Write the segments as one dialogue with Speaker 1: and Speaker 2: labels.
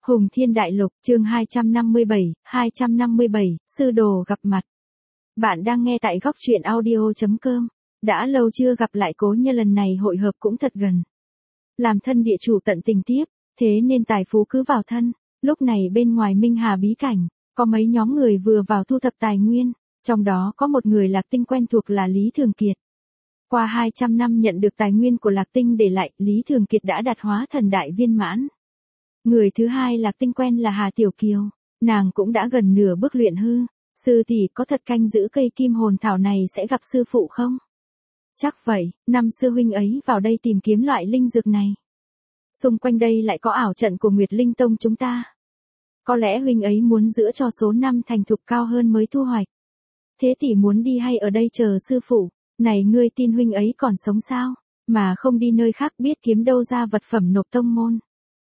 Speaker 1: Hùng Thiên Đại Lục, chương 257, sư đồ gặp mặt. Bạn đang nghe tại góc truyện audio.com. Đã lâu chưa gặp lại Cố Nhân, lần này hội hợp cũng thật gần. Làm thân địa chủ tận tình tiếp, thế nên tài phú cứ vào thân. Lúc này bên ngoài Minh Hà bí cảnh, có mấy nhóm người vừa vào thu thập tài nguyên, trong đó có một người Lạc Tinh quen thuộc là Lý Thường Kiệt. Qua 200 năm nhận được tài nguyên của Lạc Tinh để lại, Lý Thường Kiệt đã đạt hóa thần đại viên mãn. Người thứ hai Lạc Tinh quen là Hà Tiểu Kiều, nàng cũng đã gần nửa bước luyện hư. Sư tỷ có thật canh giữ cây kim hồn thảo này sẽ gặp sư phụ không? Chắc vậy, năm xưa huynh ấy vào đây tìm kiếm loại linh dược này. Xung quanh đây lại có ảo trận của Nguyệt Linh Tông chúng ta. Có lẽ huynh ấy muốn giữ cho số năm thành thục cao hơn mới thu hoạch. Thế tỷ muốn đi hay ở đây chờ sư phụ? Này ngươi tin huynh ấy còn sống sao? Mà không đi nơi khác biết kiếm đâu ra vật phẩm nộp tông môn.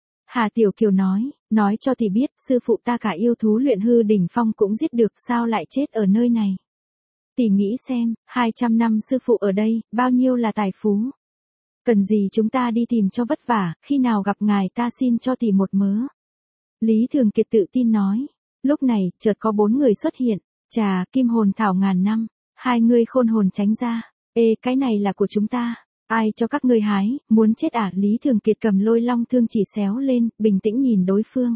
Speaker 1: Hà Tiểu Kiều nói cho tỷ biết, sư phụ ta cả yêu thú luyện hư đỉnh phong cũng giết được, sao lại chết ở nơi này? Tỷ nghĩ xem, 200 năm sư phụ ở đây, bao nhiêu là tài phú? Cần gì chúng ta đi tìm cho vất vả, khi nào gặp ngài ta xin cho tỷ một mớ. Lý Thường Kiệt tự tin nói. Lúc này, chợt có 4 người xuất hiện. Chà, kim hồn thảo ngàn năm, hai người khôn hồn tránh ra. Ê, cái này là của chúng ta. Ai cho các ngươi hái, muốn chết à? Lý Thường Kiệt cầm lôi long thương chỉ xéo lên, bình tĩnh nhìn đối phương.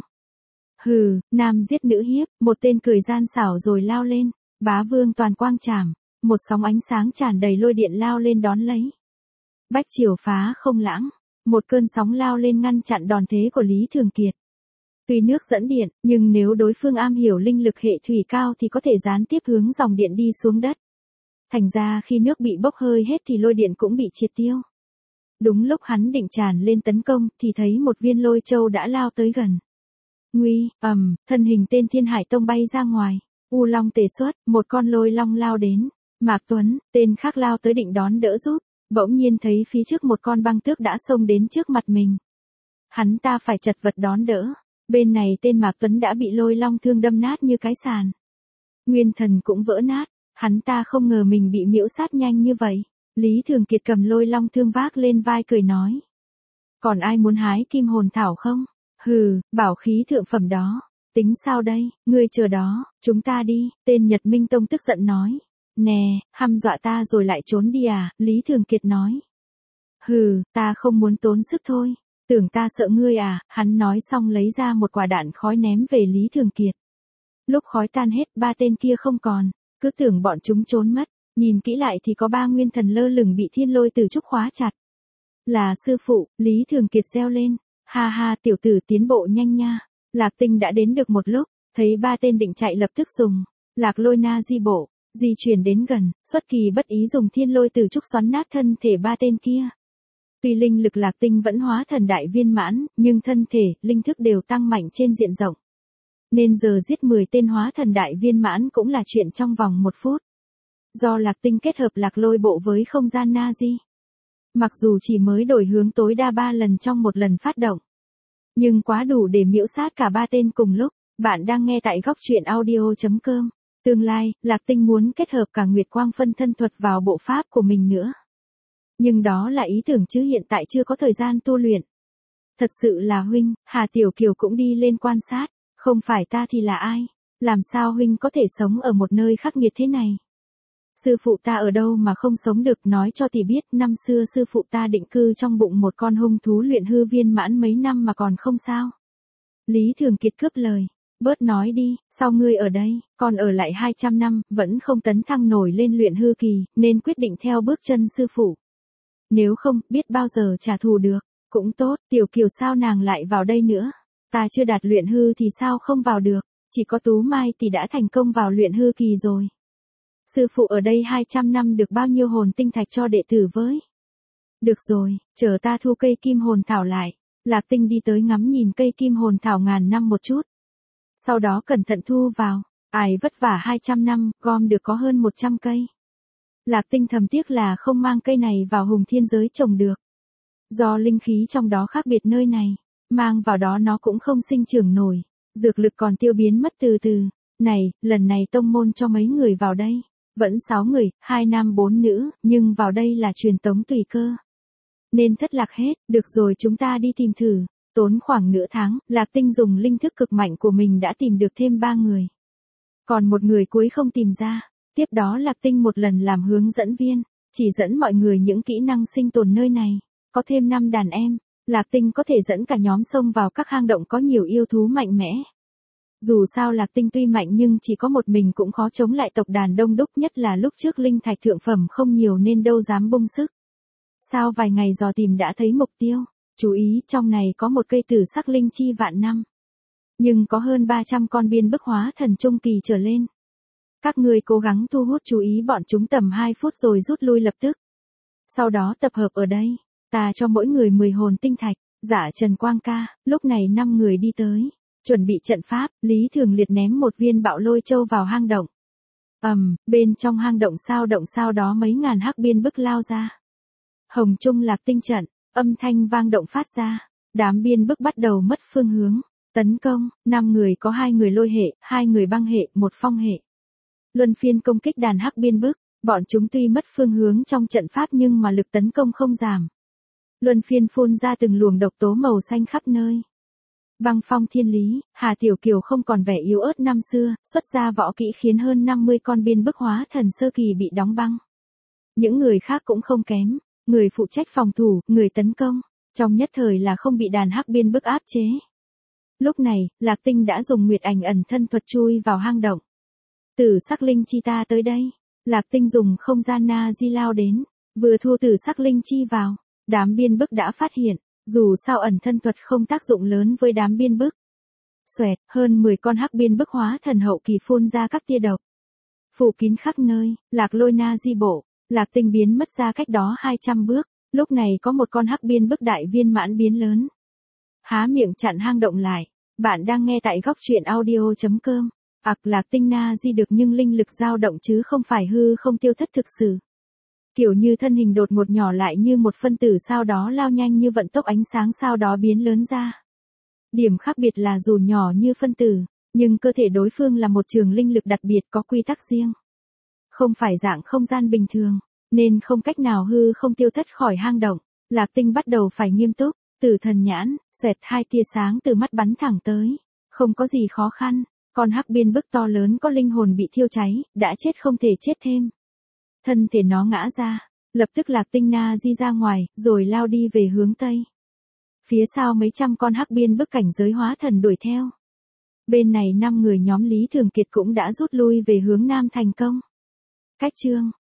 Speaker 1: Hừ, nam giết nữ hiếp, một tên cười gian xảo rồi lao lên. Bá vương toàn quang trảm, một sóng ánh sáng tràn đầy lôi điện lao lên đón lấy. Bách chiều phá không lãng, một cơn sóng lao lên ngăn chặn đòn thế của Lý Thường Kiệt. Tuy nước dẫn điện, nhưng nếu đối phương am hiểu linh lực hệ thủy cao thì có thể gián tiếp hướng dòng điện đi xuống đất. Thành ra khi nước bị bốc hơi hết thì lôi điện cũng bị triệt tiêu. Đúng lúc hắn định tràn lên tấn công thì thấy một viên lôi châu đã lao tới gần. Nguy, thân hình tên Thiên Hải Tông bay ra ngoài. U Long tề xuất, một con lôi long lao đến. Mạc Tuấn, tên khác lao tới định đón đỡ giúp. Bỗng nhiên thấy phía trước một con băng tước đã xông đến trước mặt mình. Hắn ta phải chật vật đón đỡ. Bên này tên Mạc Tuấn đã bị lôi long thương đâm nát như cái sàn. Nguyên thần cũng vỡ nát. Hắn ta không ngờ mình bị miễu sát nhanh như vậy. Lý Thường Kiệt cầm lôi long thương vác lên vai cười nói. Còn ai muốn hái kim hồn thảo không? Hừ, bảo khí thượng phẩm đó. Tính sao đây, ngươi chờ đó, chúng ta đi. Tên Nhật Minh Tông tức giận nói. Nè, hăm dọa ta rồi lại trốn đi à? Lý Thường Kiệt nói. Hừ, ta không muốn tốn sức thôi. Tưởng ta sợ ngươi à? Hắn nói xong lấy ra một quả đạn khói ném về Lý Thường Kiệt. Lúc khói tan hết, 3 tên kia không còn. Cứ tưởng bọn chúng trốn mất, nhìn kỹ lại thì có 3 nguyên thần lơ lửng bị thiên lôi tử trúc khóa chặt. Là sư phụ, Lý Thường Kiệt reo lên. Ha ha, tiểu tử tiến bộ nhanh nha. Lạc Tinh đã đến được một lúc, thấy 3 tên định chạy lập tức dùng Lạc Lôi Na Di bộ, di chuyển đến gần, xuất kỳ bất ý dùng thiên lôi tử trúc xoắn nát thân thể 3 tên kia. Tuy linh lực Lạc Tinh vẫn hóa thần đại viên mãn, nhưng thân thể, linh thức đều tăng mạnh trên diện rộng. Nên giờ giết 10 tên hóa thần đại viên mãn cũng là chuyện trong vòng 1 phút. Do Lạc Tinh kết hợp Lạc Lôi bộ với không gian Na Di. Mặc dù chỉ mới đổi hướng tối đa 3 lần trong một lần phát động, nhưng quá đủ để miễu sát cả 3 tên cùng lúc. Bạn đang nghe tại góc truyện audio.com. Tương lai, Lạc Tinh muốn kết hợp cả Nguyệt Quang phân thân thuật vào bộ pháp của mình nữa. Nhưng đó là ý tưởng chứ hiện tại chưa có thời gian tu luyện. Thật sự là huynh, Hà Tiểu Kiều cũng đi lên quan sát. Không phải ta thì là ai? Làm sao huynh có thể sống ở một nơi khắc nghiệt thế này? Sư phụ ta ở đâu mà không sống được, nói cho tỷ biết, năm xưa sư phụ ta định cư trong bụng một con hung thú luyện hư viên mãn mấy năm mà còn không sao. Lý Thường Kiệt cướp lời. Bớt nói đi, sao ngươi ở đây, còn ở lại 200 năm, vẫn không tấn thăng nổi lên luyện hư kỳ, nên quyết định theo bước chân sư phụ. Nếu không, biết bao giờ trả thù được. Cũng tốt, Tiểu Kiều sao nàng lại vào đây nữa? Ta chưa đạt luyện hư thì sao không vào được, chỉ có Tú Mai thì đã thành công vào luyện hư kỳ rồi. Sư phụ ở đây 200 năm được bao nhiêu hồn tinh thạch cho đệ tử với? Được rồi, chờ ta thu cây kim hồn thảo lại. Lạc Tinh đi tới ngắm nhìn cây kim hồn thảo ngàn năm một chút. Sau đó cẩn thận thu vào. Ai vất vả 200 năm, gom được có hơn 100 cây. Lạc Tinh thầm tiếc là không mang cây này vào Hùng Thiên giới trồng được. Do linh khí trong đó khác biệt nơi này. Mang vào đó nó cũng không sinh trưởng nổi, dược lực còn tiêu biến mất từ từ. Này, lần này tông môn cho mấy người vào đây, vẫn 6 người, 2 nam 4 nữ, nhưng vào đây là truyền tống tùy cơ. Nên thất lạc hết, được rồi chúng ta đi tìm thử. Tốn khoảng nửa tháng, Lạc Tinh dùng linh thức cực mạnh của mình đã tìm được thêm 3 người. Còn một người cuối không tìm ra. Tiếp đó Lạc Tinh một lần làm hướng dẫn viên, chỉ dẫn mọi người những kỹ năng sinh tồn nơi này. Có thêm 5 đàn em, Lạc Tinh có thể dẫn cả nhóm xông vào các hang động có nhiều yêu thú mạnh mẽ. Dù sao Lạc Tinh tuy mạnh nhưng chỉ có một mình cũng khó chống lại tộc đàn đông đúc, nhất là lúc trước linh thạch thượng phẩm không nhiều nên đâu dám bung sức. Sau vài ngày dò tìm đã thấy mục tiêu, chú ý trong này có một cây tử sắc linh chi vạn năm. Nhưng có hơn 300 con biên bức hóa thần trung kỳ trở lên. Các ngươi cố gắng thu hút chú ý bọn chúng tầm 2 phút rồi rút lui lập tức. Sau đó tập hợp ở đây, ta cho mỗi người 10 hồn tinh thạch. Dạ Trần Quang ca, lúc này 5 người đi tới. Chuẩn bị trận pháp, Lý Thường Liệt ném một viên bạo lôi châu vào hang động. Bên trong hang động sau đó mấy ngàn hắc biên bức lao ra. Hồng Trung Lạc Tinh trận, âm thanh vang động phát ra. Đám biên bức bắt đầu mất phương hướng. Tấn công, 5 người có 2 người lôi hệ, 2 người băng hệ, 1 phong hệ. Luân phiên công kích đàn hắc biên bức, bọn chúng tuy mất phương hướng trong trận pháp nhưng mà lực tấn công không giảm. Luân phiên phun ra từng luồng độc tố màu xanh khắp nơi. Băng phong thiên lý, Hà Tiểu Kiều không còn vẻ yếu ớt năm xưa, xuất ra võ kỹ khiến hơn 50 con biên bức hóa thần sơ kỳ bị đóng băng. Những người khác cũng không kém, người phụ trách phòng thủ, người tấn công, trong nhất thời là không bị đàn hắc biên bức áp chế. Lúc này, Lạc Tinh đã dùng Nguyệt Ảnh ẩn thân thuật chui vào hang động. Tử sắc linh chi ta tới đây. Lạc Tinh dùng không gian na di lao đến, vừa thu tử sắc linh chi vào, đám biên bức đã phát hiện, dù sao ẩn thân thuật không tác dụng lớn với đám biên bức. Xoẹt, hơn 10 con hắc biên bức hóa thần hậu kỳ phun ra các tia độc. Phủ kín khắp nơi, Lạc Lôi na di bộ, Lạc Tinh biến mất ra cách đó 200 bước, lúc này có một con hắc biên bức đại viên mãn biến lớn. Há miệng chặn hang động lại. Bạn đang nghe tại góc truyện audio.com. Lạc Tinh na di được nhưng linh lực dao động chứ không phải hư không tiêu thất thực sự. Kiểu như thân hình đột ngột nhỏ lại như một phân tử sau đó lao nhanh như vận tốc ánh sáng sau đó biến lớn ra. Điểm khác biệt là dù nhỏ như phân tử, nhưng cơ thể đối phương là một trường linh lực đặc biệt có quy tắc riêng. Không phải dạng không gian bình thường, nên không cách nào hư không tiêu thất khỏi hang động. Lạc Tinh bắt đầu phải nghiêm túc. Tử thần nhãn, xoẹt 2 tia sáng từ mắt bắn thẳng tới. Không có gì khó khăn, con hắc biên bức to lớn có linh hồn bị thiêu cháy, đã chết không thể chết thêm. Thân thể nó ngã ra, lập tức Lạc Tinh na di ra ngoài, rồi lao đi về hướng Tây. Phía sau mấy trăm con hắc biên bức cảnh giới hóa thần đuổi theo. Bên này 5 người nhóm Lý Thường Kiệt cũng đã rút lui về hướng Nam thành công. Cách chương